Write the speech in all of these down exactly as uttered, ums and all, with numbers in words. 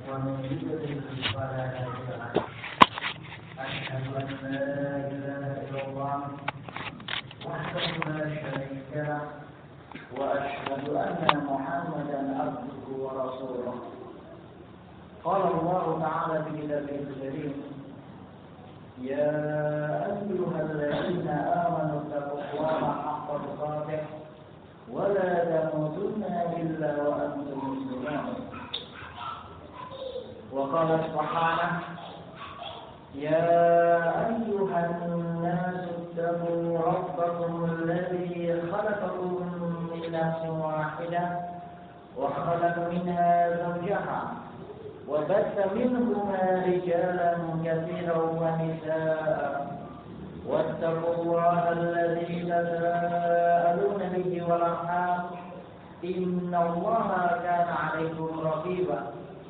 ومن يضلل فلا هادي له. أشهد أن لا إله إلا الله وحده لا شريك له وأشهد أن محمدا عبده ورسوله. قال الله تعالى في كتابه الكريم: يا أيها الذين آمنوا اتقوا الله حق تقاته ولا تموتن إلا وأنتم مسلمون. وقال سبحانه: يا أيها الناس اتقوا ربكم الذي خلقكم من نفس واحدة وخلق منها زوجها وبث منهما رجالا كثيرا ونساء واتقوا الله الذي تساءلون به والأرحام إن الله كان عليكم رقيبا.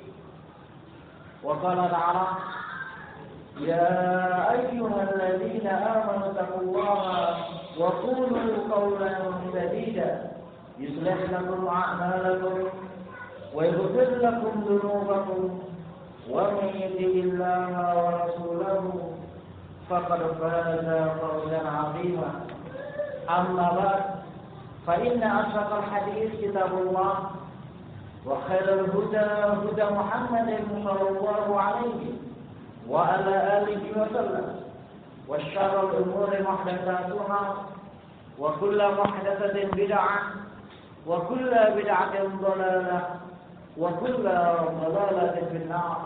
وقال تعالى: يا أيها الذين آمنوا اتقوا الله وقولوا قولا سديدا يصلح لكم أعمالكم ويغفر لكم ذنوبكم ومن يطع الله ورسوله فقد فاز فوزا عظيما. أما بعد، فإن أصدق الحديث كتاب الله وخير الهدى هدى محمد صلى الله عليه وعلى آله وسلم وشر الأمور محدثاتها وكل محدثة بدعة وكل بدعة ضلالة وكل ضلالة في النار.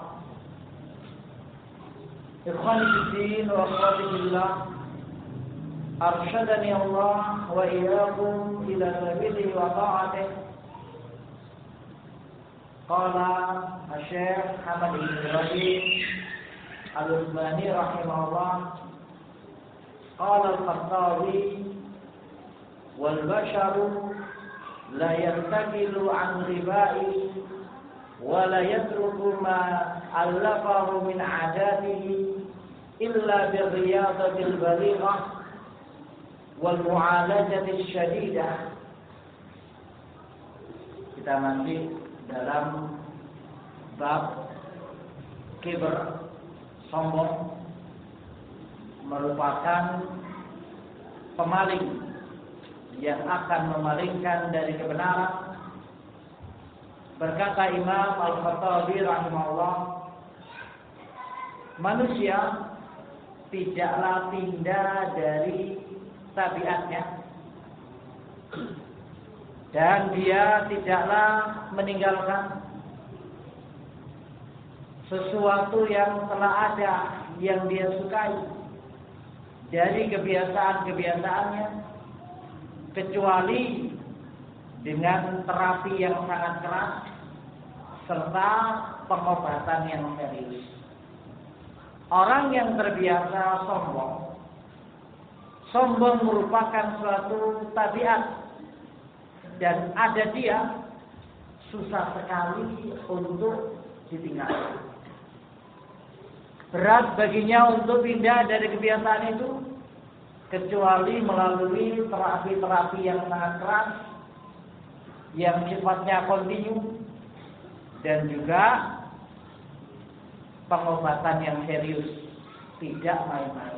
إخواني في الدين وأخواتي في الله، أرشدني الله وإياكم إلى سبيله وطاعته. قال الشيخ محمد بن إبراهيم العثماني رحمه الله: قال الخطابي: والبشر لا يرتكل عن غبائه ولا يترك ما ألفه من عاداته إلا بالرياضة البليغة والمعالجة الشديدة. Kita masih dalam bab kibr, sombong, merupakan pemaling yang akan memalingkan dari kebenaran. Berkata Imam Al-Khattabi rahimahullah, manusia tidaklah pindah dari tabiatnya dan dia tidaklah meninggalkan sesuatu yang telah ada yang dia sukai dari kebiasaan-kebiasaannya, kecuali dengan terapi yang sangat keras serta pengobatan yang serius. Orang yang terbiasa sombong, sombong merupakan suatu tabiat dan ada dia susah sekali untuk ditinggalkan. Berat baginya untuk pindah dari kebiasaan itu kecuali melalui terapi-terapi yang sangat keras yang sifatnya kontinu dan juga pengobatan yang serius, tidak main-main.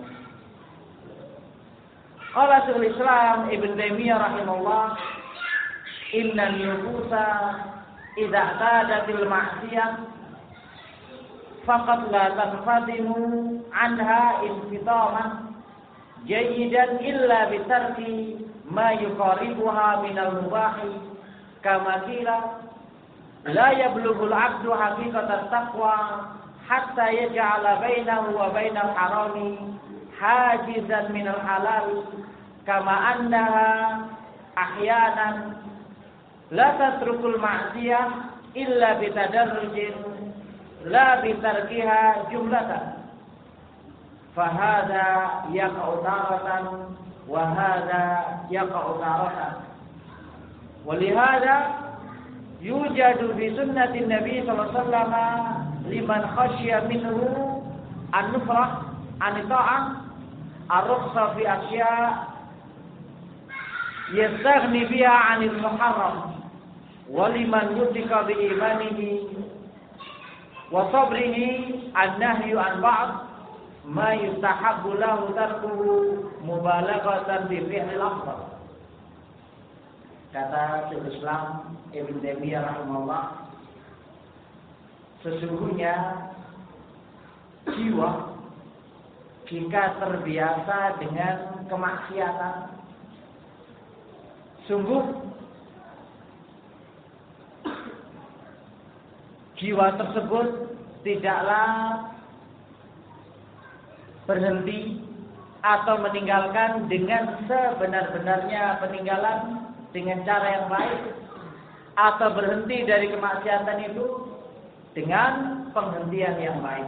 Qala Syekhul Islam Ibn Taimiyah rahimahullah, inna nufusa idza tadatil ma'siyah faqad la tanfadimu anha infitaman jayyidan illa bitarki ma yuqaribuha minal mubahi kama qila la yablughul 'abdu haqiqatat taqwa hatta yaj'ala bainahu wa bainal harami hajizan minal halal kama annaha ahyanan la tatrukul ma'siyah illa bitadarrujin la bitarkiha jumlatan fahada yaqa'u taratan wa hada yaqa'u taratan. Walihada yujadu bi sunnati Nabi sallallahu alaihi wasallam liman khasya minhu an-nufrah an ta'ah ar-rukhsa fi asya yastaghni biha 'anil muharram wa liman yutika bi imanihi wa sabrihi an-nahyu an ba'd ma yustahabbu lahu tarkuhu mubalaghatan bi fi'lil afdal. Kata Syaikhul Islam Ibnu Taimiyah rahimahullah, sesungguhnya jiwa jika terbiasa dengan kemaksiatan, sungguh jiwa tersebut tidaklah berhenti atau meninggalkan dengan sebenar-benarnya peninggalan dengan cara yang baik, atau berhenti dari kemaksiatan itu dengan penghentian yang baik,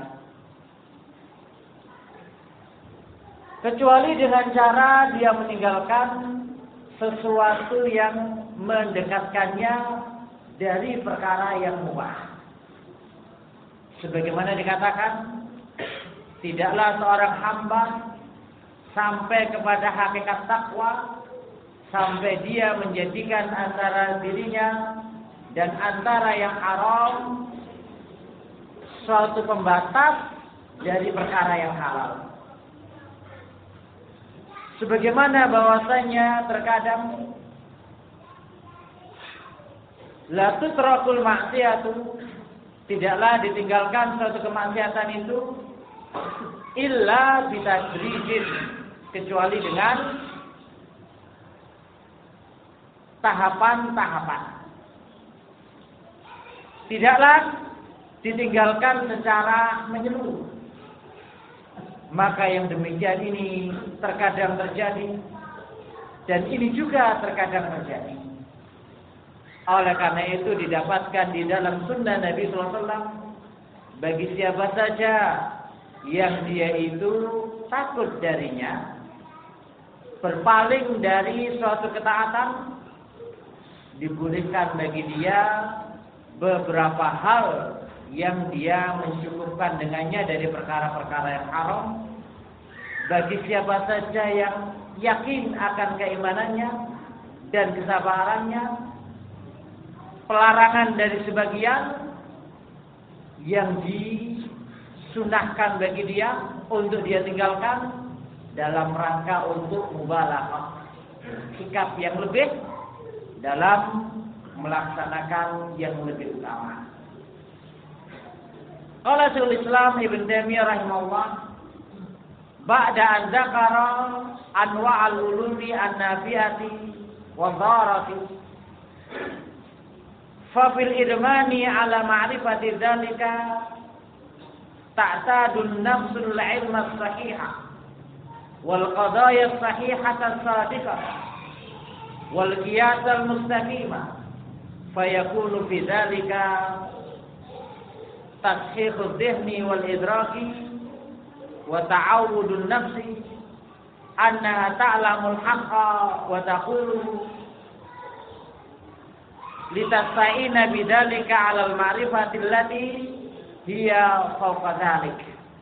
kecuali dengan cara dia meninggalkan sesuatu yang mendekatkannya dari perkara yang mubah. Sebagaimana dikatakan, tidaklah seorang hamba sampai kepada hakikat takwa sampai dia menjadikan antara dirinya dan antara yang haram suatu pembatas dari perkara yang halal. Sebagaimana bahwasanya terkadang la tutrakul maksiatu, tidaklah ditinggalkan suatu kemaksiatan itu illa bitadrijin, kecuali dengan tahapan-tahapan. Tidaklah ditinggalkan secara menyeluruh. Maka yang demikian ini terkadang terjadi, dan ini juga terkadang terjadi. Oleh karena itu didapatkan di dalam sunnah Nabi sallallahu alaihi wasallam, bagi siapa saja yang dia itu takut darinya, berpaling dari suatu ketaatan, dibolehkan bagi dia beberapa hal yang dia mencukupkan dengannya dari perkara-perkara yang haram. Bagi siapa saja yang yakin akan keimanannya dan kesabarannya, pelarangan dari sebagian yang disunahkan bagi dia untuk dia tinggalkan dalam rangka untuk mubalaghah, sikap yang lebih dalam melaksanakan yang lebih utama. Qala Syaikhul Islam Ibnu Taimiyah rahimahullah, ba'da an dzakara anwa'al ulumi an-nafi'ati wa dharati, fa fil idmani ala ma'rifati dzalika ta'tadun nafsul ilma as-sahihah wal qadaya as-sahihata as-sadiqah wal qiyas al-mustaqimah, fayakunu fi dzalika tashikhud dhihni wal idraki wa ta'awudun nafsi annaha ta'lamul haqqa wa taqulu litasta'ina bidzalika 'alal ma'rifati allati hiya fawqa dzalik.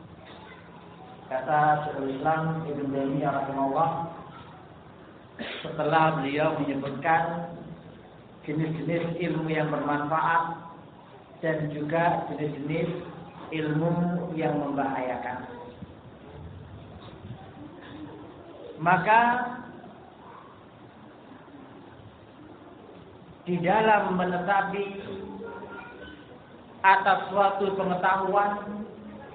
Kata Syaikhul Islam Ibnu Taimiyah rahimahullah, setelah beliau menyebutkan jenis-jenis ilmu yang bermanfaat dan juga jenis-jenis ilmu yang membahayakan, maka di dalam menetapi atas suatu pengetahuan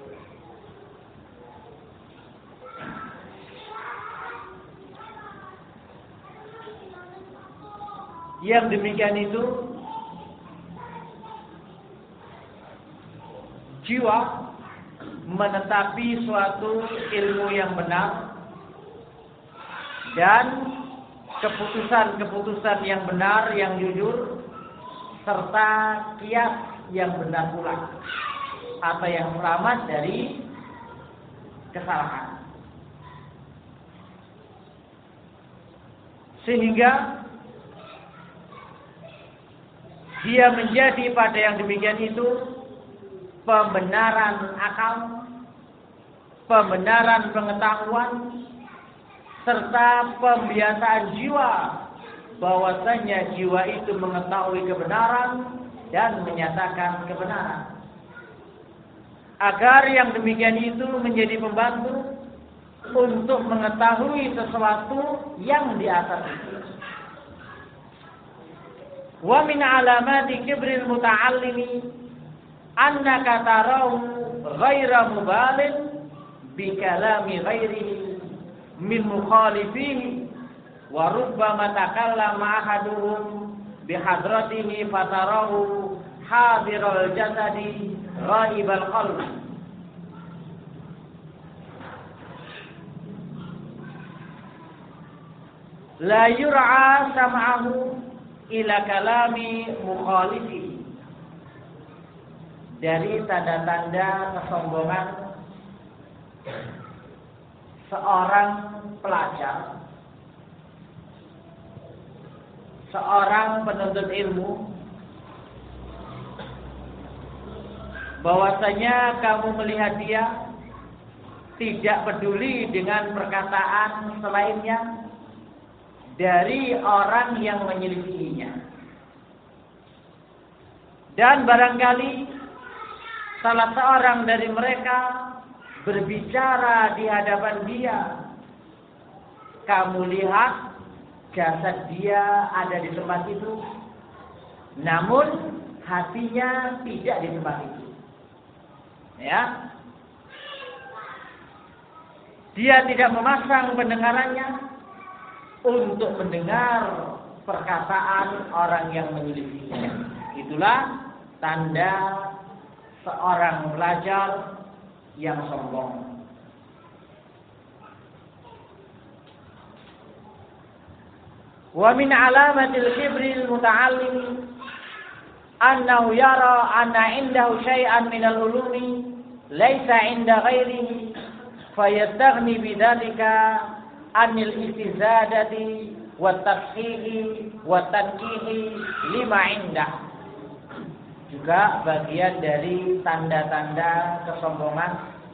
yang demikian itu, jiwa menetapi suatu ilmu yang benar dan keputusan-keputusan yang benar, yang jujur, serta kias yang benar pula, atau yang selamat dari kesalahan. Sehingga dia menjadi pada yang demikian itu pembenaran akal, pembenaran pengetahuan, serta pembiasaan jiwa bahwasanya jiwa itu mengetahui kebenaran dan menyatakan kebenaran. agar yang demikian itu menjadi pembantu untuk mengetahui sesuatu yang di atas itu. Wa min alamati kibril muta'allimi annaka tarahu ghaira mubalin bi kalami ghairihi min mukhalifihi wa rubbama takallama ahaduhum bi hadratihi fatarahu hadiral jasadi ghaibal qalbi. La yur'a sam'ahu ila kalami mukhalifi. Dari tanda-tanda kesombongan seorang pelajar, seorang penuntut ilmu, bahwasanya kamu melihat dia tidak peduli dengan perkataan selainnya dari orang yang menyelisihinya. Dan barangkali salah seorang dari mereka berbicara di hadapan dia, kamu lihat jasad dia ada di tempat itu, namun hatinya tidak di tempat itu. Ya, dia tidak memasang pendengarannya untuk mendengar perkataan orang yang menyelisihinya. Itulah tanda seorang pelajar yang sombong. Wa min alamatil kibril muta'allim annahu yara anna indahu syai'an minal ulumi laisa inda ghairihi fayastaghni bidzalika anil istizadati wat tafhihi wat tanqihi lima indah. Juga bagian dari tanda-tanda kesombongan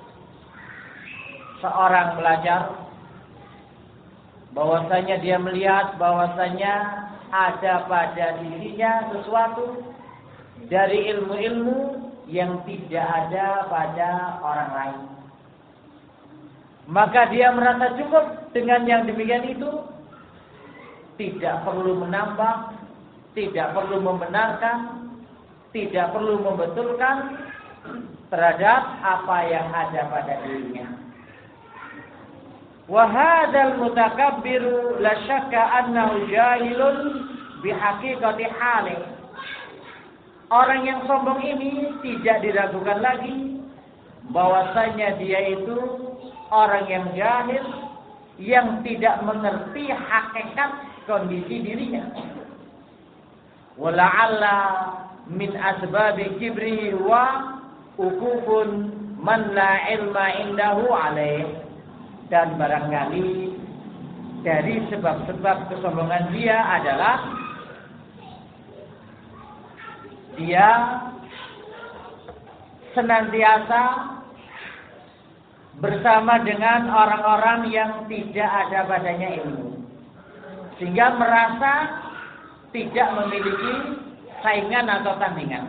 seorang pelajar, bahwasanya dia melihat bahwasanya ada pada dirinya sesuatu dari ilmu-ilmu yang tidak ada pada orang lain. Maka dia merasa cukup dengan yang demikian itu, tidak perlu menambah, tidak perlu membenarkan, tidak perlu membetulkan terhadap apa yang ada pada dirinya. Wa hadzal mutakabbiru la syakka annahu jahilun bihaqiqati halih. Orang yang sombong ini tidak diragukan lagi bahwasanya dia itu orang yang jahil, yang tidak mengerti hakikat kondisi dirinya. Wala'alla min asbabi kibrihi wa ukufun man la ilma indahu alaih. Dan barangkali dari sebab-sebab kesombongan dia adalah dia senantiasa bersama dengan orang-orang yang tidak ada padanya ilmu, sehingga merasa tidak memiliki saingan atau tandingan.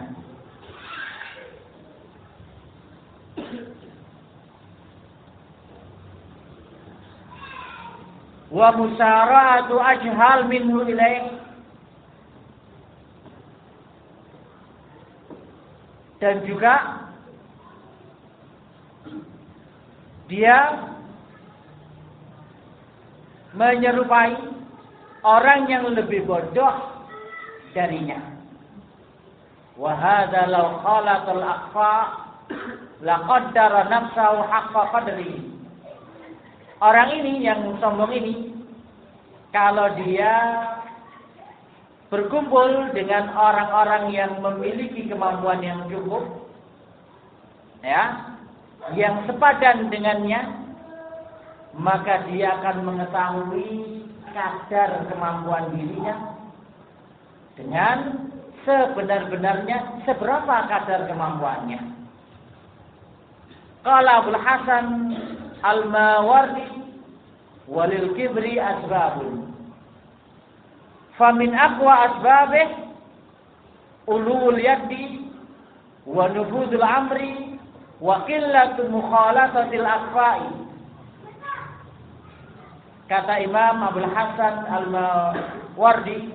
Wa musara'atu ajhal minhu ilaih. Dan juga dia menyerupai orang yang lebih bodoh darinya. Wa hadza law khalatal aqfa laqaddara nafsahu haqqa qadri. Orang ini yang sombong ini, kalau dia berkumpul dengan orang-orang yang memiliki kemampuan yang cukup, ya, yang sepadan dengannya, maka dia akan mengetahui kadar kemampuan dirinya dengan sebenar-benarnya seberapa kadar kemampuannya. Qala Abul Hasan Al-Mawardi walil kibri asbabun. Famin aqwa asbabih ulul yaddi wa nufuzul amri wa qillatu mukhalatatil aqfa'i. Kata Imam Abdul Hasan Al-Mawardi,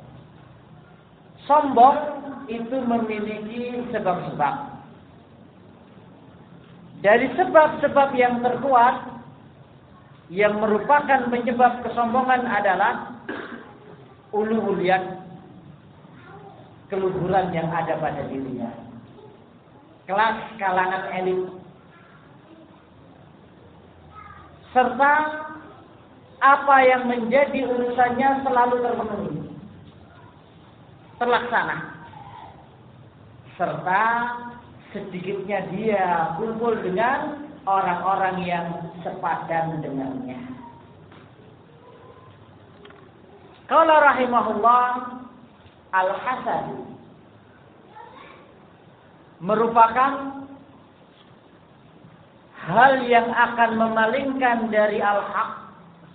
sombong itu memiliki sebab-sebab. Dari sebab-sebab yang terkuat yang merupakan penyebab kesombongan adalah uluhuliyat, keluhuran yang ada pada dirinya, kelas kalangan elit, serta apa yang menjadi urusannya selalu terpenuhi, terlaksana, serta sedikitnya dia kumpul dengan orang-orang yang sepadan dengannya. Qala rahimahullah, al-hasad merupakan hal yang akan memalingkan dari al-haq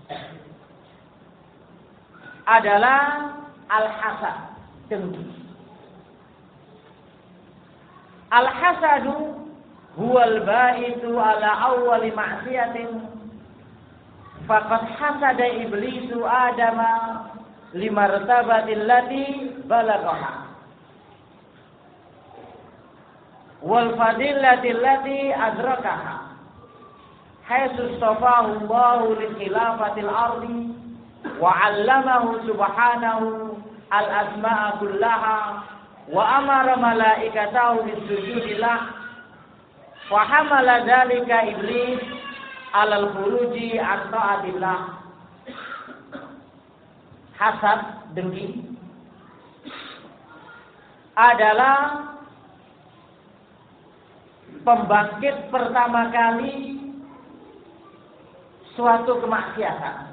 adalah al-hasad, dengki. Al-hasadu huwal ba'itu ala awwali ma'siyatin faqad hasada iblisu adama limartabatil lati balaghaha wal fadilatil lati adrakaha haitsu istafahu Allahu li khilafatil ardi wa 'allamahu subhanahu al asma'a kullaha wa amara malaikatahu bisujudi lah wa hamala dzalika iblis alal khuruji an ta'atillah. Hasad, dengki, adalah pembangkit pertama kali suatu kemaksiatan.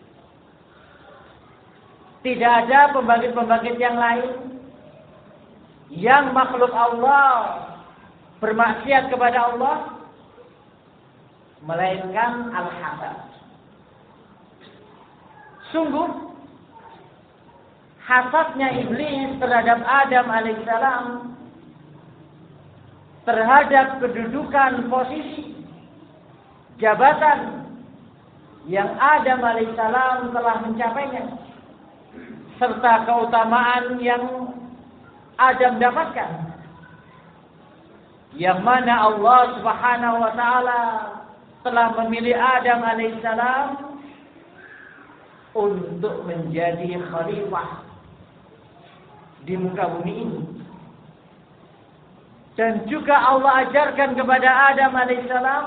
Tidak ada pembangkit-pembangkit yang lain yang makhluk Allah bermaksiat kepada Allah melainkan al-hasad. Sungguh hasadnya iblis terhadap Adam alaihissalam, terhadap kedudukan posisi jabatan yang Adam alaihissalam telah mencapainya, serta keutamaan yang Adam dapatkan, yang mana Allah Subhanahu wa taala telah memilih Adam alaihissalam untuk menjadi khalifah di muka bumi ini. Dan juga Allah ajarkan kepada Adam alaihissalam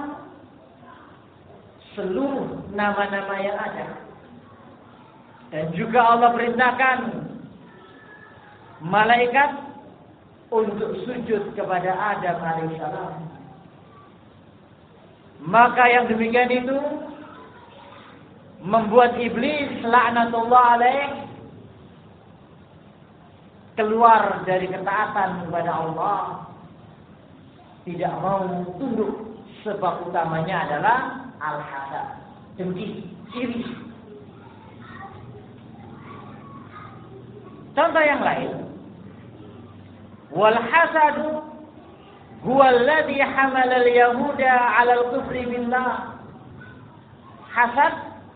seluruh nama-nama yang ada. Dan juga Allah perintahkan malaikat untuk sujud kepada Adam alaihissalam. Maka yang demikian itu membuat iblis laknatullah alaih keluar dari ketaatan kepada Allah, tidak mau tunduk. Sebab utamanya adalah al-hasad, dengki, iri. Contoh yang lain, wal hasadu huwa alladhi hamala al-yahuda 'ala al-kufri billah. Hasad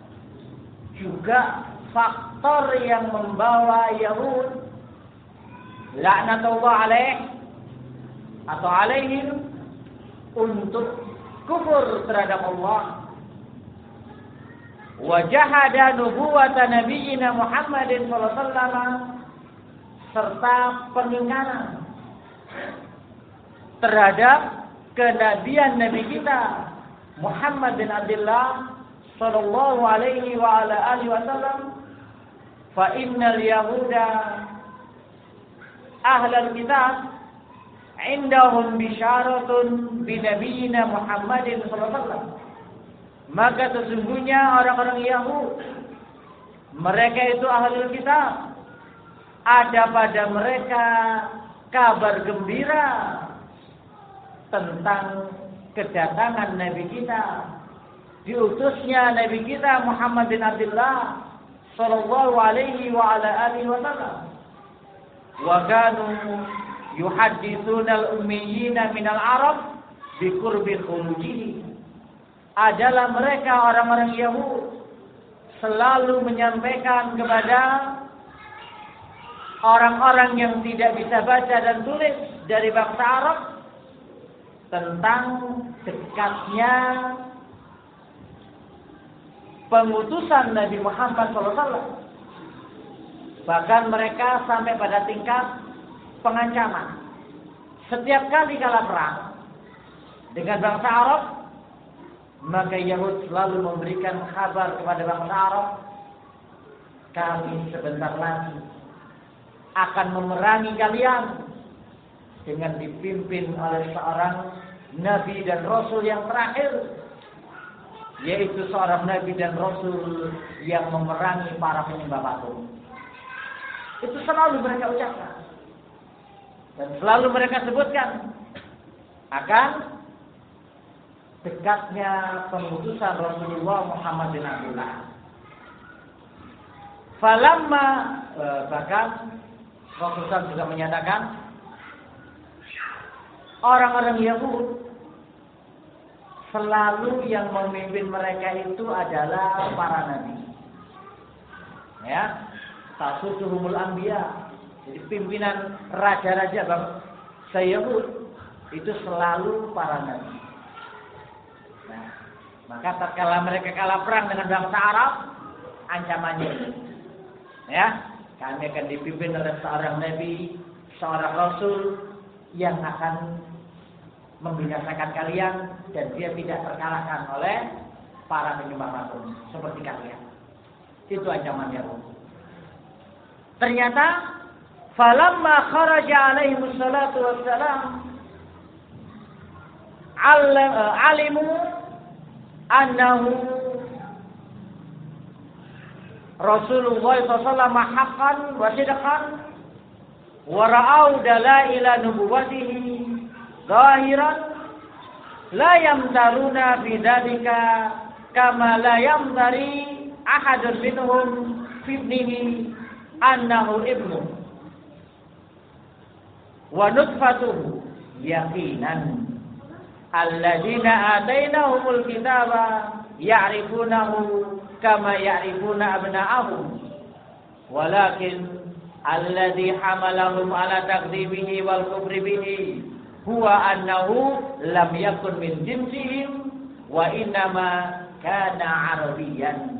juga faktor yang membawa Yahud laknatullah alaih atau alaihim untuk kufur terhadap Allah. Wa jahada nubuwata nabiyina Muhammadin sallallahu alaihi wasallam, serta pengingkaran terhadap kenabian Nabi kita Muhammad bin Abdullah sallallahu alaihi wa ala alihi wasallam. Fa innal yahuda ahlal kitab indahum bisyaratun binabiyina Muhammadin sallallahu alaihi wasallam. Maka sesungguhnya orang-orang Yahud, mereka itu ahlul kitab, ada pada mereka kabar gembira tentang kedatangan Nabi kita, diutusnya Nabi kita Muhammad bin Abdullah sallallahu alaihi wa ala alihi wasallam. Wa kanu yuhadditsuna al-ummiyina minal Arab biqurbi khurujihi adalah mereka orang-orang Yahudi selalu menyampaikan kepada orang-orang yang tidak bisa baca dan tulis dari bangsa Arab tentang dekatnya pengutusan Nabi Muhammad shallallahu alaihi wasallam. Bahkan mereka sampai pada tingkat pengancaman. Setiap kali kalah perang dengan bangsa Arab, maka Yahud selalu memberikan kabar kepada bangsa Arab, kami sebentar lagi akan memerangi kalian dengan dipimpin oleh seorang Nabi dan Rasul yang terakhir, yaitu seorang Nabi dan Rasul yang memerangi para penyembah patung. Itu selalu mereka ucapkan dan selalu mereka sebutkan akan dekatnya pengutusan Rasulullah Muhammad bin Abdullah. Falamma eh, bahkan Rasulullah juga menyatakan orang-orang Yahudi selalu yang memimpin mereka itu adalah para nabi. Ya, tasusuhumul anbiya. Jadi pimpinan raja-raja bangsa Yahudi itu selalu para nabi. Nah, maka tatkala mereka kalah perang dengan bangsa Arab, ancamannya, ya, kami akan dipimpin oleh seorang nabi, seorang rasul yang akan membinasakan kalian dan dia tidak terkalahkan oleh para penyembah patung seperti kalian. Itu ancamannya. Ternyata, falamma kharaja alaihi wassalatu wassalam alimu annahu Rasulullah sallallahu alaihi wasallam haqqan wa sidqan wa ra'au dalaila nubuwwatihi zahiran la yamtaruna bidzalika kama la yamtari ahadun minhum fi ibnihi annahu ibnu wa nutfatuhu yaqinan alladzina atainahumul kitaba ya'rifunahu kama ya'rifuna abna'ahum walakin alladzi hamalahum ala takdzibihi wal kufri bihi huwa annahu lam yakun min jinsihim wa innama kana arabiyyan.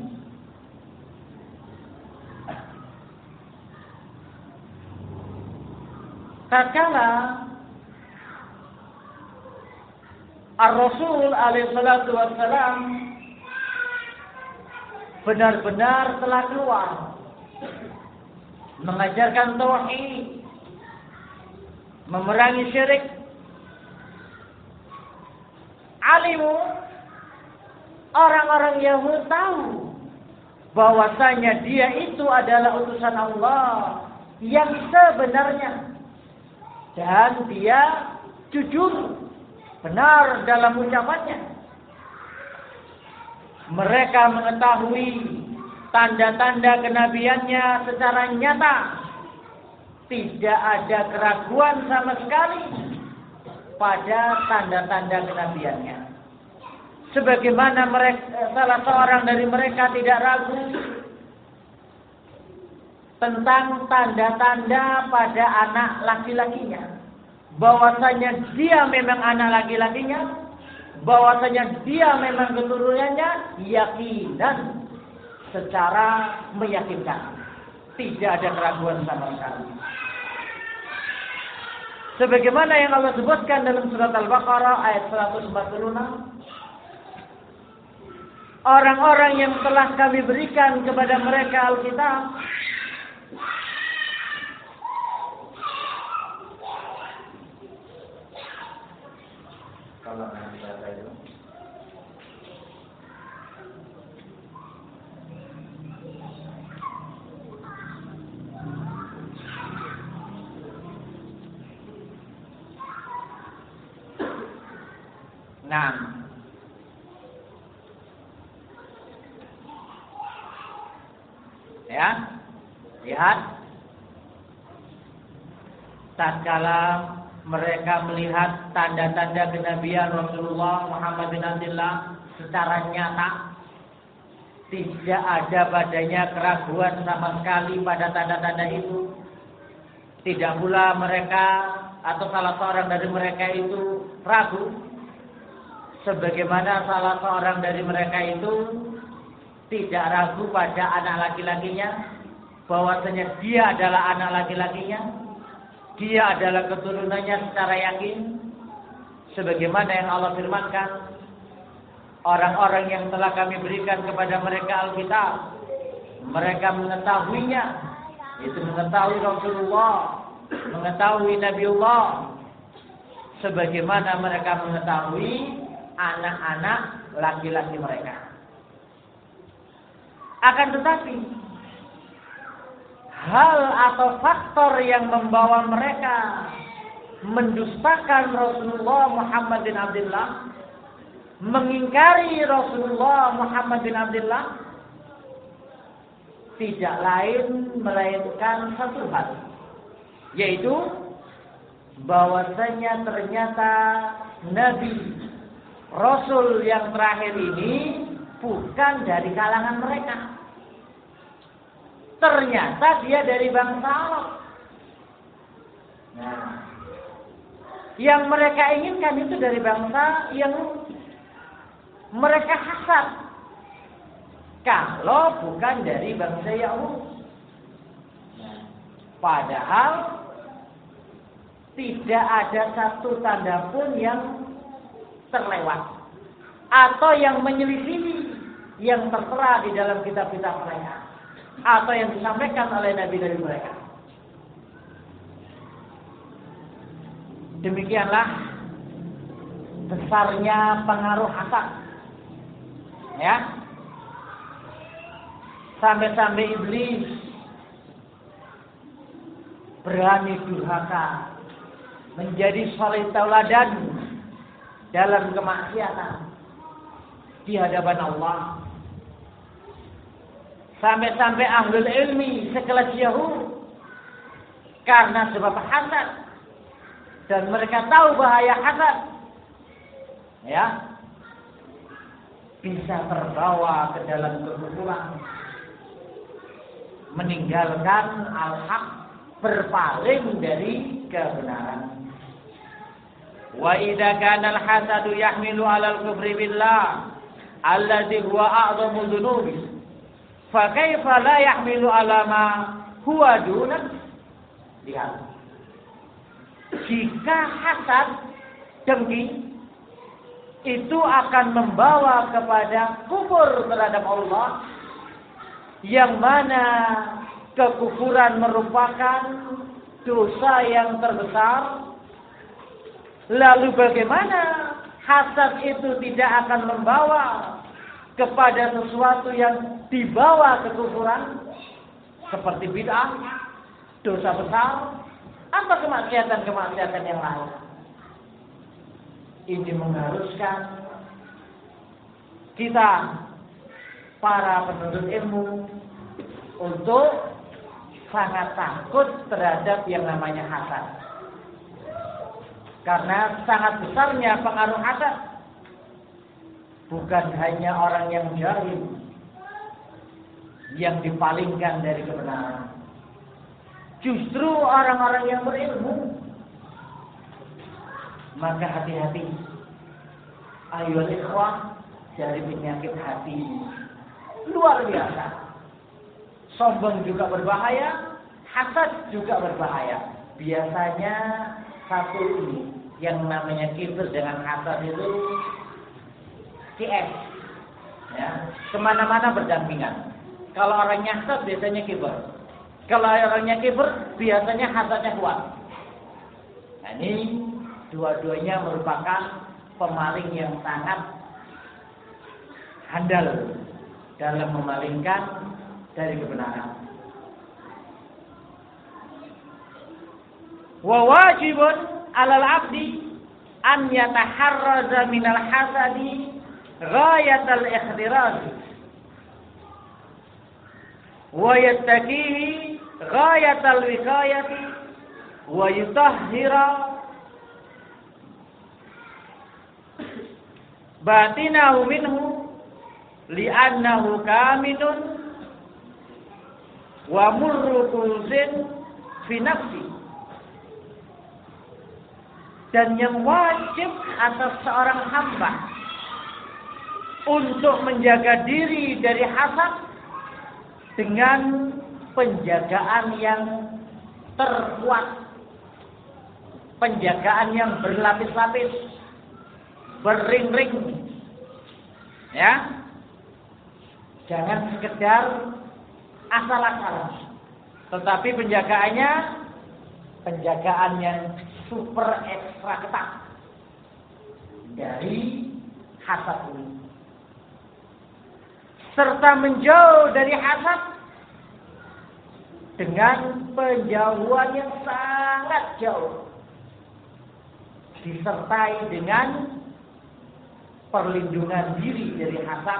Tatkala Ar-Rasul alaihi salatu wassalam benar-benar telah keluar mengajarkan tauhid, memerangi syirik, alimu orang-orang Yahudi tahu bahwasanya dia itu adalah utusan Allah yang sebenarnya dan dia jujur benar dalam ucapannya. Mereka mengetahui tanda-tanda kenabiannya secara nyata. Tidak ada keraguan sama sekali pada tanda-tanda kenabiannya. Sebagaimana mereka, salah seorang dari mereka tidak ragu tentang tanda-tanda pada anak laki-lakinya. Bahwasanya dia memang anak laki-lakinya, bahwasanya dia memang keturunannya, yakinan secara meyakinkan. Tidak ada keraguan sama sekali. Sebagaimana yang Allah sebutkan dalam surat Al-Baqarah ayat seratus empat puluh enam. Orang-orang yang telah kami berikan kepada mereka Alkitab kalau nanti baca itu nah ya lihat tatkala mereka melihat tanda-tanda kenabian Rasulullah Muhammad bin Abdullah secara nyata. Tidak ada padanya keraguan sama sekali pada tanda-tanda itu. Tidak pula mereka atau salah seorang dari mereka itu ragu. Sebagaimana salah seorang dari mereka itu tidak ragu pada anak laki-lakinya, bahwasanya dia adalah anak laki-lakinya, dia adalah keturunannya secara yakin. Sebagaimana yang Allah firmankan, orang-orang yang telah kami berikan kepada mereka Alkitab, mereka mengetahuinya, itu mengetahui Rasulullah, mengetahui Nabiullah, sebagaimana mereka mengetahui anak-anak laki-laki mereka. Akan tetapi, hal atau faktor yang membawa mereka mendustakan Rasulullah Muhammad bin Abdullah, mengingkari Rasulullah Muhammad bin Abdullah, tidak lain melainkan satu hal, yaitu bahwasanya ternyata Nabi Rasul yang terakhir ini bukan dari kalangan mereka. Ternyata dia dari bangsa Arab. Nah, yang mereka inginkan itu dari bangsa yang mereka hasad. Kalau bukan dari bangsa Yahudi. Padahal tidak ada satu tanda pun yang terlewat atau yang menyelisihi yang tertera di dalam kitab-kitab mereka atau yang disampaikan oleh Nabi dari mereka. Demikianlah besarnya pengaruh hasad, ya, sampai-sampai iblis berani durhaka menjadi suri tauladan dalam kemaksiatan di hadapan Allah. Sampai-sampai ahlul ilmi sekelas Yahud karena sebab hasad, dan mereka tahu bahaya hasad, ya, bisa terbawa ke dalam kekufuran, meninggalkan al-haq, berpaling dari kebenaran. Wa idza kana al-hasadu yahmilu 'ala al-kufri billah alladhi huwa a'dhamu dhunubi fa kaifa la yahmilu 'ala ma huwa dunak. Lihat, jika hasad, dengki itu akan membawa kepada kufur terhadap Allah, yang mana kekufuran merupakan dosa yang terbesar. Lalu bagaimana hasad itu tidak akan membawa kepada sesuatu yang dibawa kekufuran seperti bid'ah, dosa besar, atau kemaksiatan-kemaksiatan yang lain? Ini mengharuskan kita para penuntut ilmu untuk sangat takut terhadap yang namanya hasad. Karena sangat besarnya pengaruh hasad. Bukan hanya orang yang jahil yang dipalingkan dari kebenaran. Justru orang-orang yang berilmu. Maka hati-hati. Ayo ikhwah, dari penyakit hati luar biasa. Sombong juga berbahaya, hasad juga berbahaya. Biasanya satu ini yang namanya kibir dengan hasad itu C S, ya, kemana-mana berdampingan. Kalau orangnya hasad biasanya kibir. Kalau orangnya kibir biasanya hasadnya kuat. Nah, ini dua-duanya merupakan pemaling yang sangat handal dalam memalingkan dari kebenaran. Wa wajibun 'alal 'abdi an yataharraza minal hasadi ghayatal ikhtiraz wa yattaqihi ghayatal wiqayati wa yutahhira batinahu minhu li'annahu kamilun wa murru kulzin fi nafsi. Dan yang wajib atas seorang hamba untuk menjaga diri dari hasad dengan penjagaan yang terkuat, penjagaan yang berlapis-lapis, berring-ring, ya. Jangan sekedar asal-asalan, tetapi penjagaannya penjagaan yang super ekstra ketat dari hasad ini, serta menjauh dari hasad dengan penjauhan yang sangat jauh, disertai dengan perlindungan diri dari hasad,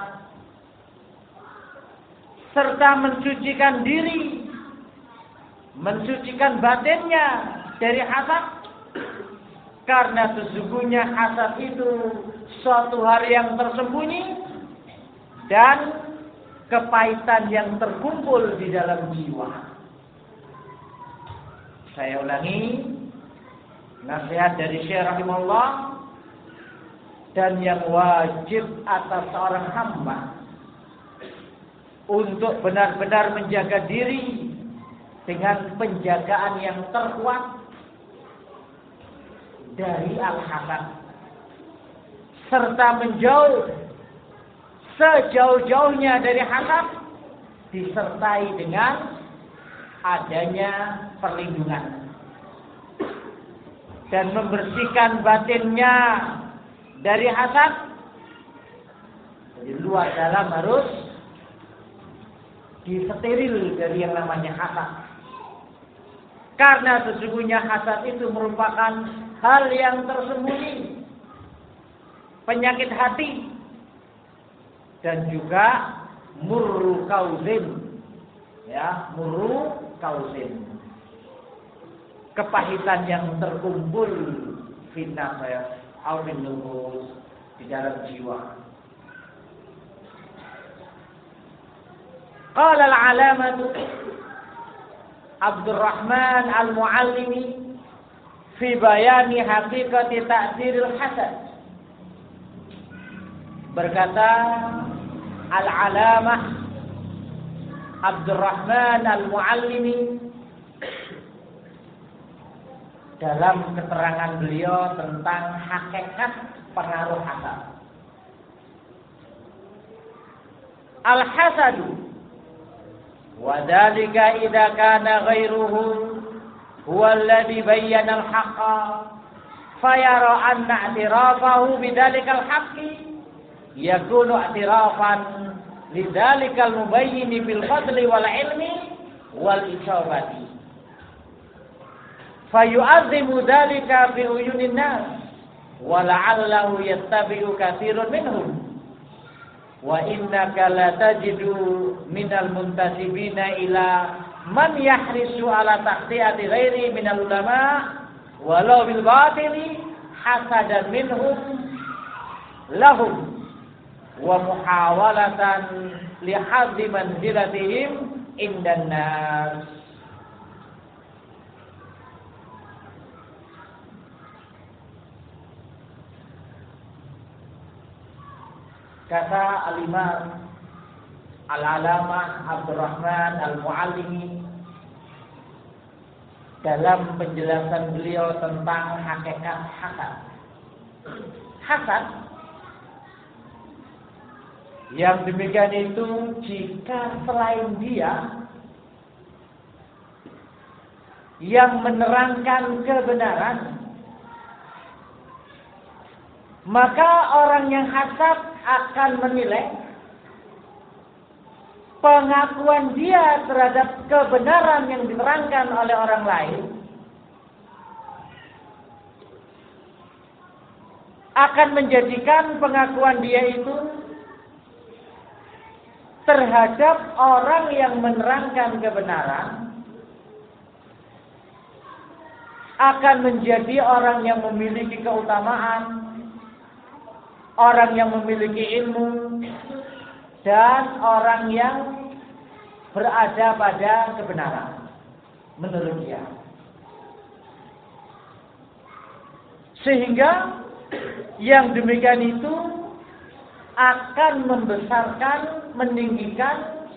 serta mensucikan diri, mensucikan batinnya dari hasad, karena sesungguhnya hasad itu suatu hal yang tersembunyi dan kepahitan yang terkumpul di dalam jiwa. Saya ulangi nasihat dari Syekh rahimahullah, dan yang wajib atas seorang hamba untuk benar-benar menjaga diri dengan penjagaan yang terkuat dari al-hasad, serta menjauh sejauh-jauhnya dari hasad, disertai dengan adanya perlindungan, dan membersihkan batinnya dari hasad. Jadi luar dalam harus disteril dari yang namanya hasad, karena sesungguhnya hasad itu merupakan hal yang tersembunyi, penyakit hati, dan juga murru kauzin, ya, murru kauzin, kepahitan yang terkumpul fitnah saya awin nufus di dalam jiwa. Qala al-alamatu Abdurrahman al-Muallimi fi bayani haqiqati ta'thiril hasad. Berkata al-alamah Abdurrahman al-Muallimi dalam keterangan beliau tentang hakikat pengaruh hasad. Al-hasadu wa dzalika idza kana ghairuhu huwa alladhi bayyana al-haqqa fayara anna i'tirafahu bidzalika al-haqqi yakunu i'tirafan lidzalika al-mubayyin bil fadli wal ilmi wal isabati fayu'azzimu dzalika fi uyunin nas wa la'allahu yattabi'u katsirun minhum wa innaka la tajidu minal muntasibina ila man yahrisu ala taqtiyati ghairi minal ulama walau bil batili hasadan minhum lahum wa muhawalatan li haddi manzilatihim indan nas. Kata al-Imam Al-Alamah Abdurrahman Al-Muallimi dalam penjelasan beliau tentang hakikat hasad. Hasad yang demikian itu jika selain dia yang menerangkan kebenaran, maka orang yang hasad akan menilai pengakuan dia terhadap kebenaran yang diterangkan oleh orang lain akan menjadikan pengakuan dia itu terhadap orang yang menerangkan kebenaran akan menjadi orang yang memiliki keutamaan orang yang memiliki ilmu, dan orang yang berada pada kebenaran menurut dia. Sehingga yang demikian itu akan membesarkan, meninggikan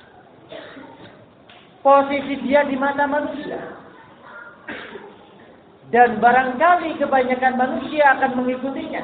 posisi dia di mata manusia. Dan barangkali kebanyakan manusia akan mengikutinya.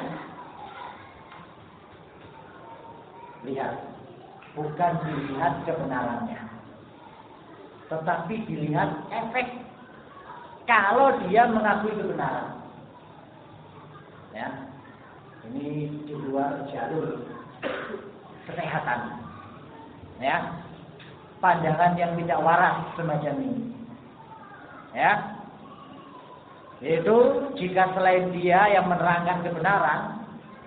Lihat, bukan dilihat kebenarannya, tetapi dilihat efek kalau dia mengakui kebenaran. Ya, ini di luar jalur kesehatan. Ya, pandangan yang tidak waras semacam ini. Ya, itu jika selain dia yang menerangkan kebenaran,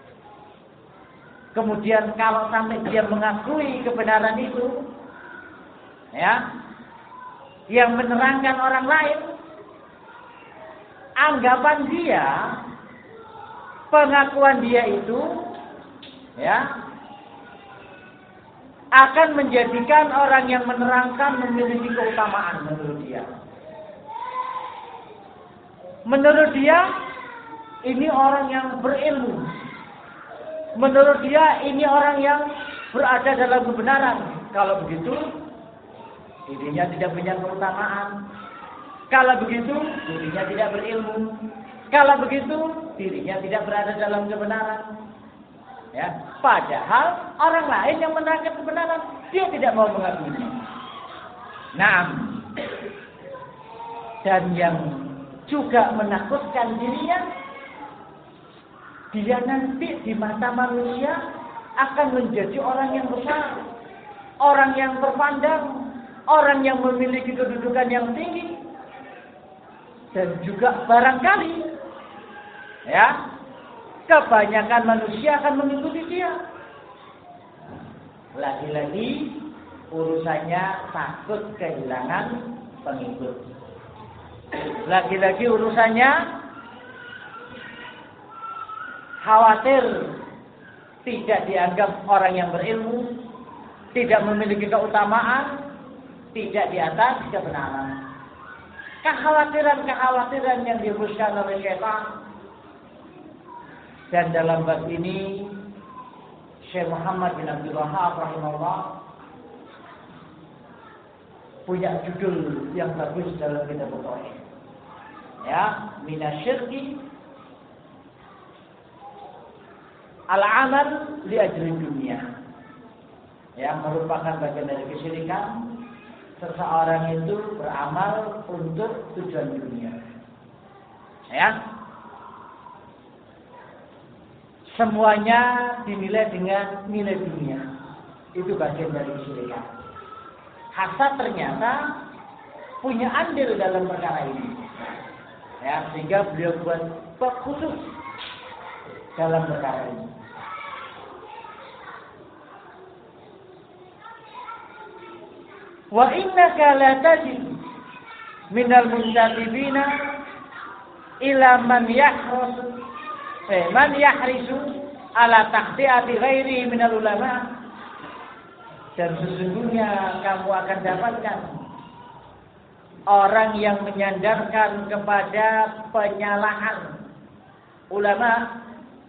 kemudian kalau sampai dia mengakui kebenaran itu, ya, yang menerangkan orang lain, anggapan dia, pengakuan dia itu, ya, akan menjadikan orang yang menerangkan memiliki keutamaan menurut dia. Menurut dia, ini orang yang berilmu. Menurut dia, ini orang yang berada dalam kebenaran. Kalau begitu, dirinya tidak punya keutamaan. Kalau begitu, dirinya tidak berilmu. Kalau begitu, dirinya tidak berada dalam kebenaran. Ya, padahal orang lain yang menerangkan kebenaran, dia tidak mau mengakuinya. Nah, dan yang juga menakutkan dirinya, dia nanti di mata manusia akan menjadi orang yang besar, orang yang terpandang, orang yang memiliki kedudukan yang tinggi, dan juga barangkali, ya, kebanyakan manusia akan mengikuti dia. Lagi-lagi urusannya takut kehilangan pengikut. Lagi-lagi urusannya khawatir tidak dianggap orang yang berilmu, tidak memiliki keutamaan, tidak di atas kebenaran. Kekhawatiran-kekhawatiran yang dihembuskan oleh syaitan. Dan dalam bab ini Syekh Muhammad bin Abdul Wahhab rahimahullah punya judul yang bagus dalam kitab tauhid. Ya, minasyirki al-amal li ajli dunia. Yang merupakan bagian dari kesyirikan, seseorang itu beramal untuk tujuan dunia. Ya. Semuanya dinilai dengan nilai dunia. Itu bagian dari kesyirikan. Hasad ternyata punya andil dalam perkara ini. Ya, sehingga beliau buat bab khusus dalam perkara ini. Wa innaka la tajid minal muntasibina ila man yahrus eh, man yahrisu ala taqdiati ghairi minal ulama. Dan sesungguhnya kamu akan dapatkan orang yang menyandarkan kepada penyalahan ulama,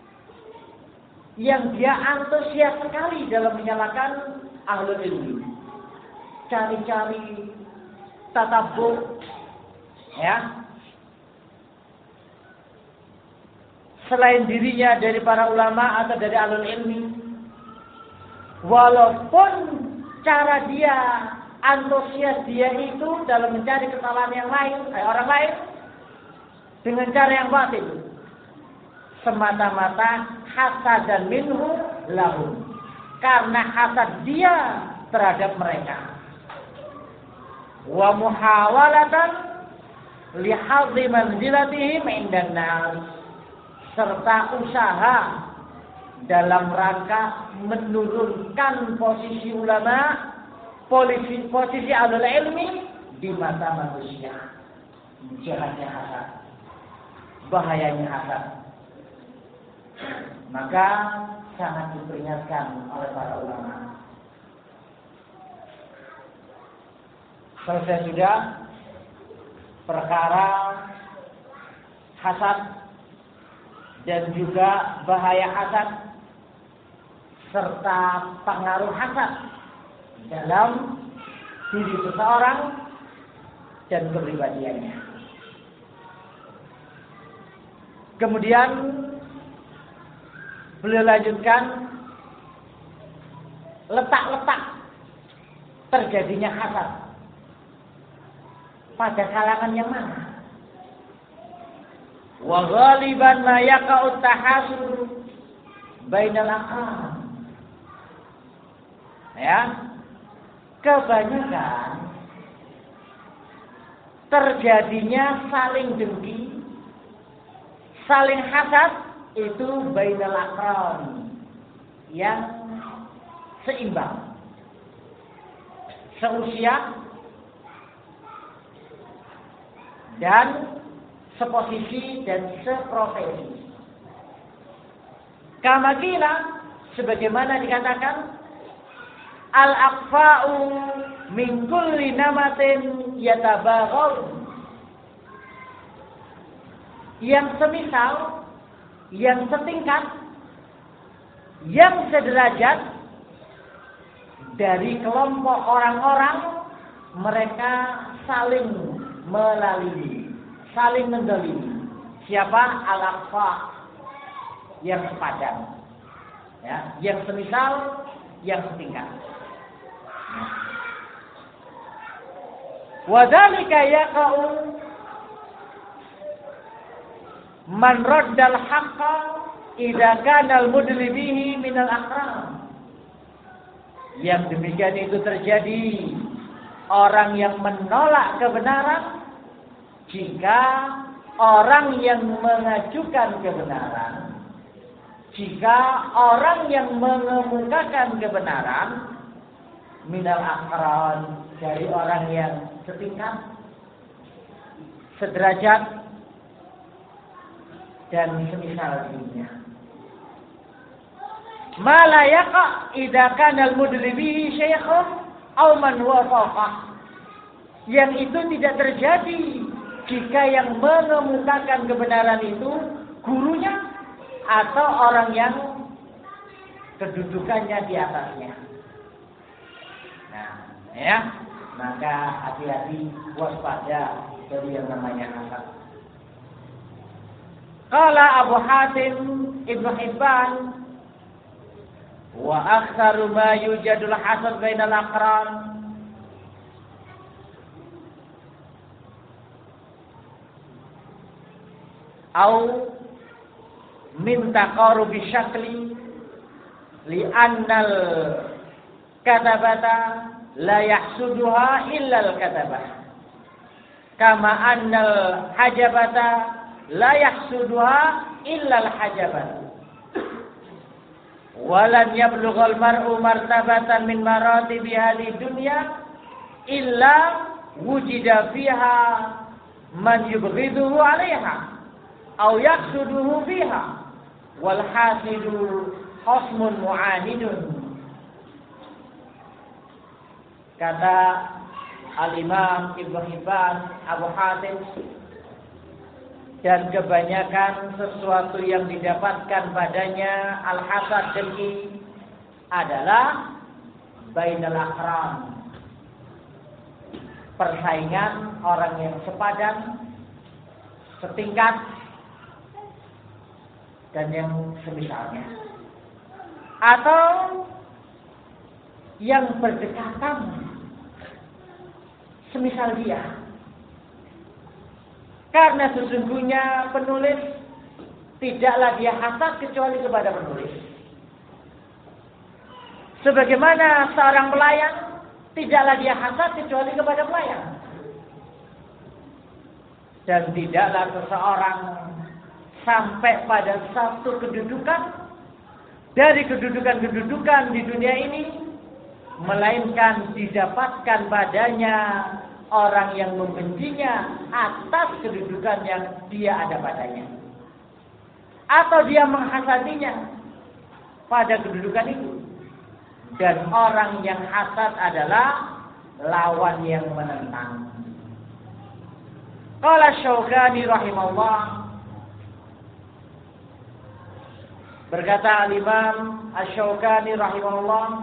yang dia antusias sekali dalam menyalahkan ahlul ilmi, cari-cari tatabbu, ya, selain dirinya dari para ulama atau dari ahlul ilmi, walaupun cara dia antusias dia itu dalam mencari kesalahan yang lain, eh, orang lain, dengan cara yang batil, semata-mata hasad dan minhu lahum, karena hasad dia terhadap mereka, wa muhawalatan lihadhi manzilatihim indan nas, serta usaha dalam rangka menurunkan posisi ulama, posisi posisi ahlul ilmi di mata manusia. Jahatnya hasad, bahayanya hasad. maka sangat diperingatkan oleh para ulama. Selesai sudah perkara hasad dan juga bahaya hasad serta pengaruh hasad dalam diri seseorang dan kepribadiannya. Kemudian beliau lanjutkan letak-letak terjadinya hasad pada kalangan yang mana? Wa ghaliban ma yaqa'u tahasud bainal aqran. Ya. Kebanyakan terjadinya saling dengki, saling hasad itu bainal aqran yang seimbang, seusia dan seposisi dan seprofesi. Kama qila, sebagaimana dikatakan, al-aqfa'u min kulli namatin yatabaghaw. Yang semisal, yang setingkat, yang sederajat dari kelompok orang-orang, mereka saling melalui, saling mendolimi. Siapa? Al-aqfa, yang sepadan, ya, yang semisal, yang setingkat. Wa dzalika yaqa'u man raddal haqqa idza kana al-mudli bihi min al-aqran. Yang demikian itu terjadi orang yang menolak kebenaran jika orang yang mengajukan kebenaran, jika orang yang mengemukakan kebenaran minal aqran, dari orang yang setingkat, sederajat dan semisal dirinya. Ma la yaqa idza kana al-mudli bihi syekhun aw man huwa fawqah. Yang itu tidak terjadi jika yang mengemukakan kebenaran itu gurunya atau orang yang kedudukannya di atasnya. Nah, ya, maka hati-hati, waspada dari yang namanya hasad. Qala Abu Hatim Ibnu Hibban, wa aktsaru ma yujadul hasad bainal aqran au min taqarubi syakli li annal katabata la yahsuduha illa al katabah kama annal hajabata la yahsuduha illa al hajabah walan yablughal mar'u martabatan min maratibi hadhihi dunya illa wujida fiha man yubghiduhu 'alaiha aw yaqsuduhu fiha wal hasidu khasmun mu'anidun. Kata Al-Imam Ibnu Hibban, Abu Hatim, dan kebanyakan sesuatu yang didapatkan padanya al-hasad dengki adalah bainal aqran, persaingan orang yang sepadan, setingkat, dan yang semisalnya, atau yang berdekatan semisal dia. Karena sesungguhnya penulis tidaklah dia hasad kecuali kepada penulis. Sebagaimana seorang pelayan tidaklah dia hasad kecuali kepada pelayan. Dan tidaklah seseorang sampai pada satu kedudukan dari kedudukan-kedudukan di dunia ini, melainkan didapatkan padanya orang yang membencinya atas kedudukan yang dia ada padanya, atau dia menghasadinya pada kedudukan itu. Dan orang yang hasad adalah lawan yang menentang. Qala Syaukani rahimahullah, berkata al-Imam Asy-Syaukani rahimahullah,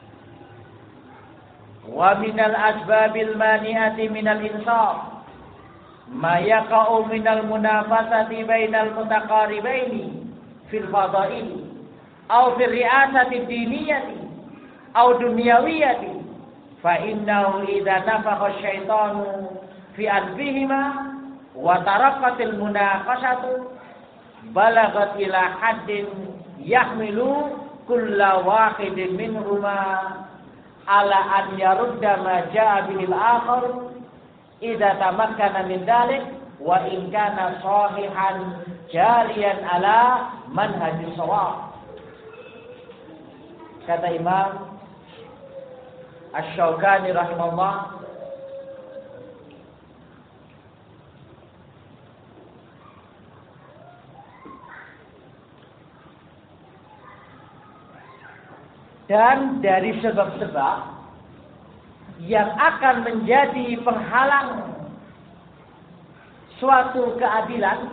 wa minal asbabil mani'ati minal insaf ma yaqa'u minal munafasati bainal mutaqaribaini fil fadaili aw fil ri'asati diniyati aw dunyawiyati fa innahu idza nafakha asyaitanu fi anfihima wa taraqqatil munaqashatu balagat ila haddin yahmilu kulla wahidin minhuma ala an yarudda ma jaa bihil akhar idza tamakkana min dalik wa in kana sahihan jariyan ala manhajis shawab. Kata Imam Asy-Syaukani rahimahullah, dan dari sebab-sebab yang akan menjadi penghalang suatu keadilan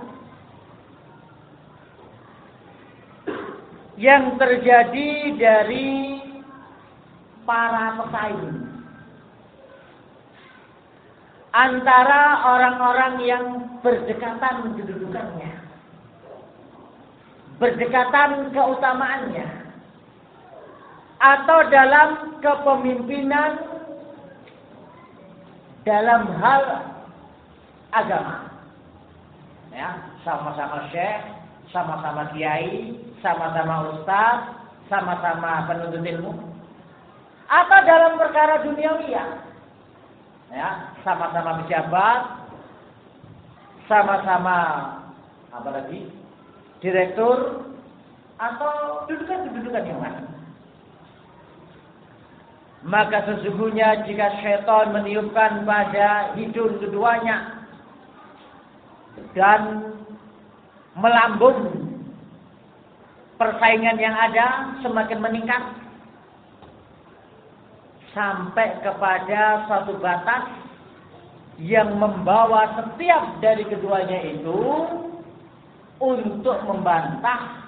yang terjadi dari para pesaing antara orang-orang yang berdekatan kedudukannya, berdekatan keutamaannya, atau dalam kepemimpinan dalam hal agama, ya, sama-sama syekh, sama-sama kiai, sama-sama ustaz, sama-sama penuntut ilmu, atau dalam perkara duniawiya, ya, sama-sama pejabat, sama-sama apa lagi, direktur, atau kedudukan-kedudukan yang lain. Maka sesungguhnya jika syaitan meniupkan pada hidung keduanya dan melambung, persaingan yang ada semakin meningkat sampai kepada suatu batas yang membawa setiap dari keduanya itu untuk membantah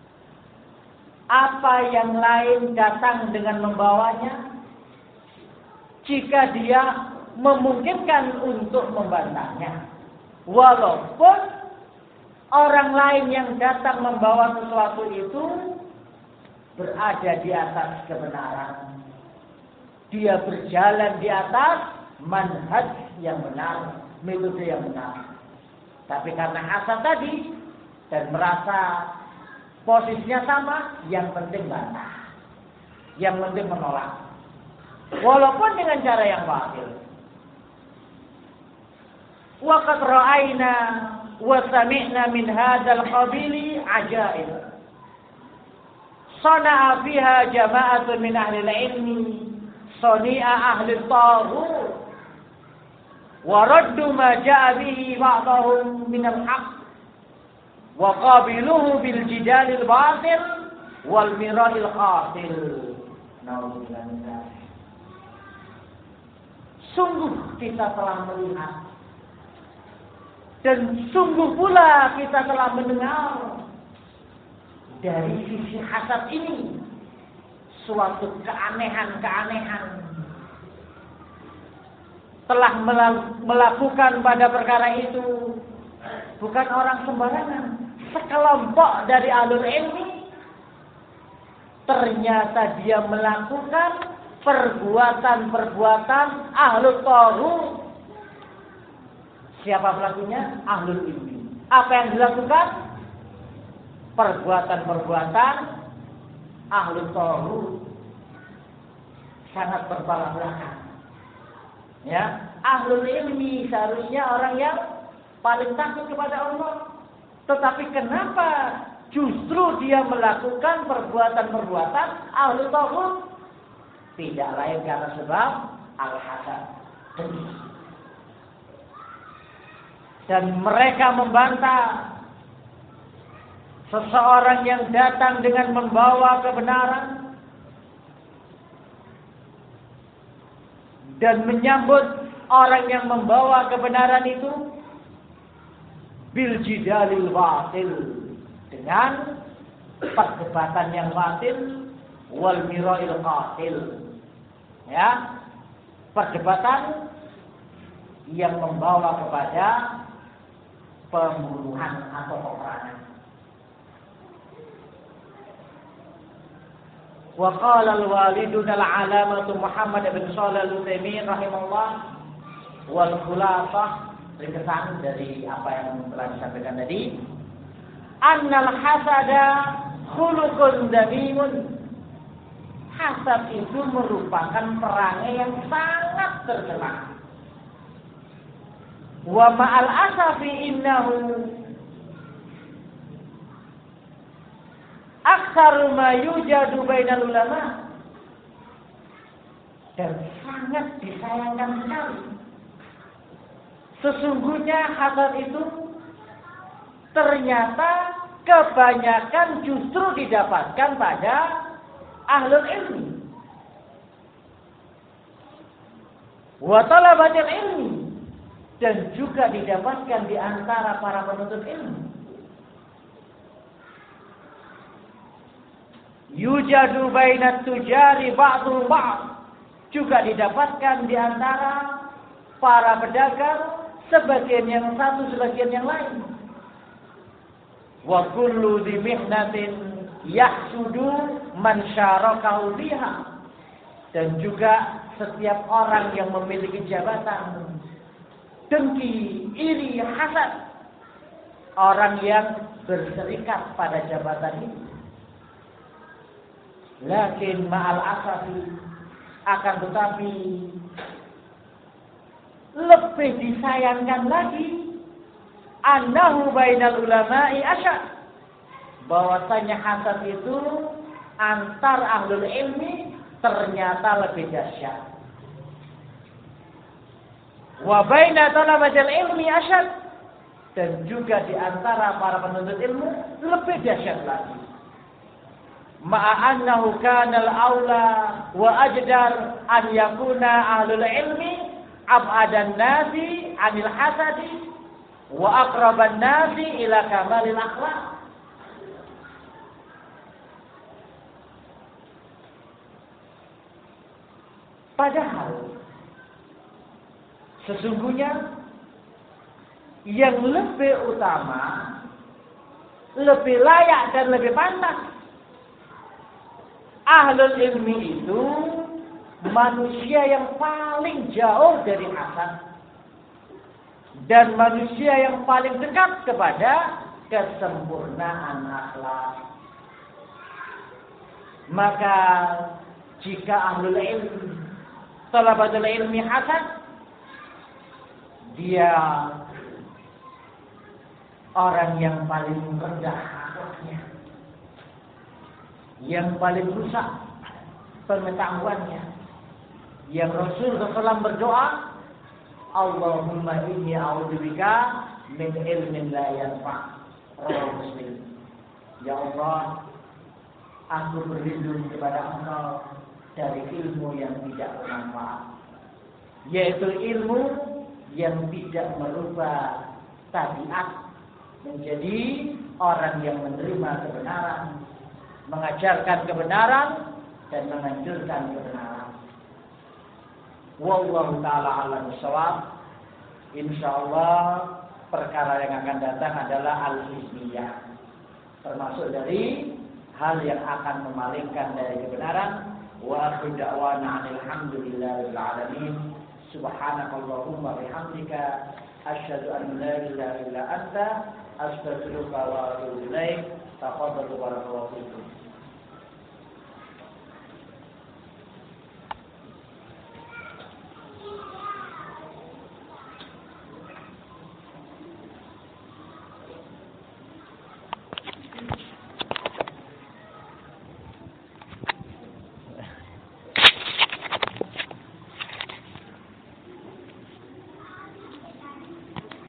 apa yang lain datang dengan membawanya, jika dia memungkinkan untuk membantahnya, walaupun orang lain yang datang membawa sesuatu itu berada di atas kebenaran, dia berjalan di atas manhaj yang benar, metode yang benar, tapi karena hasad tadi dan merasa posisinya sama, yang penting bantah, yang penting menolak, walaupun dengan cara yang batil. Wa qad ra'ayna wa sami'na min hadzal qabili ajaib. Sana'a fiha jama'atun min ahli al-ilmi sani'a ahli at-taghut wa raddu ma ja'a bihi ba'dahum min al-haqq wa qabiluhu bil jidalil batil wal mira'il qatil. Nauzubillah. Sungguh kita telah melihat dan sungguh pula kita telah mendengar dari sisi hasad ini suatu keanehan-keanehan telah melakukan pada perkara itu bukan orang sembarangan, sekelompok dari ahlul ilmi. Ternyata dia melakukan perbuatan-perbuatan ahlul taghut. Siapa pelakunya? Ahlul ilmi. Apa yang dilakukan? Perbuatan-perbuatan ahlul taghut. Sangat bertolak belakang. Ya, ahlul ilmi seharusnya orang yang paling takut kepada Allah. Tetapi kenapa justru dia melakukan perbuatan-perbuatan ahlul taghut? Tidak lain karena sebab al-hasad, dengki. Dan mereka membantah seseorang yang datang dengan membawa kebenaran dan menyambut orang yang membawa kebenaran itu bil jidalil batil, dengan perdebatan yang batil, wal mirail qatil, ya, perdebatan yang membawa kepada pembunuhan atau peperangan. Wa qala al-walidun al-alamatu Muhammad bin Shalih al-Utsaimin rahimahullah wal khulasah, ringkasan dari apa yang telah disampaikan tadi, annal hasada khuluqun damimun. Hasad itu merupakan perangai yang sangat tercela. Wa ma'al asafi innahu aktsaru ma yujadu bainal ulama, dan sangat disayangkan sekali. Sesungguhnya hasad itu ternyata kebanyakan justru didapatkan pada ahlul ilmi wa talabatil ilmi, dan juga didapatkan di antara para penuntut ilmu. Yujadu bainat tujari ba'dul ba'd, juga didapatkan di antara para pedagang, sebagian yang satu sebagian yang lain. Wa kullu dhi mihnatin yahsudu man syarakahu biha, dan juga setiap orang yang memiliki jabatan dengki, iri, hasad orang yang berserikat pada jabatan itu. Lakin ma'al asafi, akan tetapi lebih disayangkan lagi, annahu bainal ulama'i asyad, bahwasanya hasad itu antar ahlul ilmi ternyata lebih dahsyat. Wa baina talabatil ilmi asyad, dan juga di antara para penuntut ilmu lebih dahsyat lagi. Ma'annahu kanal aula wa ajdar an yakuna ahlul ilmi ab'adan nasi anil hasadi wa aqraban nasi ila kamalil akhlaq. Padahal sesungguhnya yang lebih utama, lebih layak dan lebih pantas ahlul ilmi itu manusia yang paling jauh dari hasad dan manusia yang paling dekat kepada kesempurnaan akhlak. Maka jika ahlul ilmi, talabatul ilmi hasad, dia orang yang paling rendah akhlaknya, yang paling rusak pengetahuannya, yang Rasul sallallahu alaihi wasallam berdoa, Allahumma inni a'udzubika min ilmin la yanfa'. Rawahu Muslim. Ya Allah, aku berlindung kepada Engkau dari ilmu yang tidak bermanfaat, yaitu ilmu yang tidak merubah tabiat menjadi orang yang menerima kebenaran, mengajarkan kebenaran dan menghancurkan kebenaran. Wallahu ta'ala a'lam bishawab. Insyaallah perkara yang akan datang adalah al-hizbiyah, termasuk dari hal yang akan memalingkan dari kebenaran. Wa akhiru da'wana alhamdulillahil alamin. Subhanakallahumma bihamdika asyhadu an la ilaha illa anta astaghfiruka wa atubu ilaik. Taqabbalu wa barik.